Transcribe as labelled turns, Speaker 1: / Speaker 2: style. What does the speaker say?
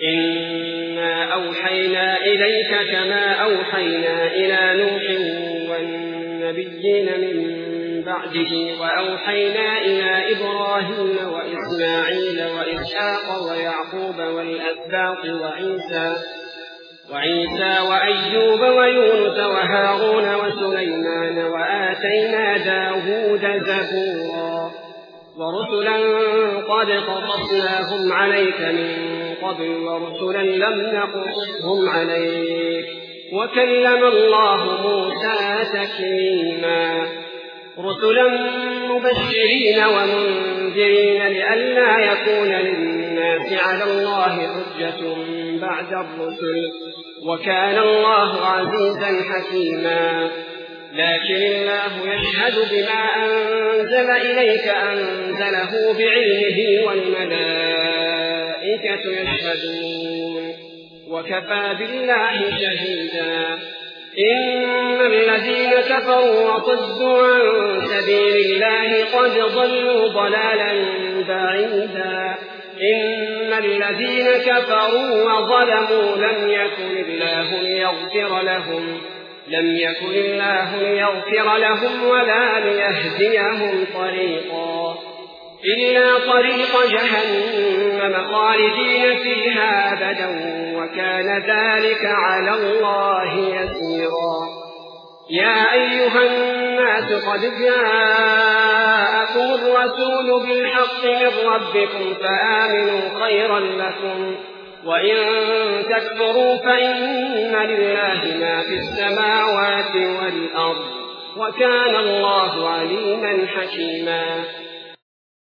Speaker 1: إنا أوحينا إليك كما أوحينا إلى نوح والنبيين من بعده وأوحينا إلى إبراهيم وإسماعيل وإسحاق ويعقوب والأسباط وعيسى وأيوب ويونس وهارون وسليمان وآتينا داود زبورا ورسلا قد قصصناهم عليك من قبل ورسلا لم نقصصهم عليك وكلم الله موسى تكليما رسلا مبشرين ومنذرين لئلا يكون للناس على الله حجة بعد الرسل وكان الله عزيزا حكيما لكن الله يشهد بما أنزل إليك أنزله بعلمه والملائكة يشهدون وكفى بالله شهيدا إن الذين كفروا وصدوا عن سبيل الله قد ضلوا ضلالا بعيدا إن الذين كفروا وظلموا لم يكن الله ليغفر لهم ولا ليهديهم طريقا إلا طريق جهنم خالدين فيها أبدا وكان ذلك على الله يسيرا يا أيها الناس قد جاءكم الرسول بالحق من ربكم فآمنوا خيرا لكم وإن تكفروا فإن لله ما في السماوات والأرض وكان الله عليما حكيما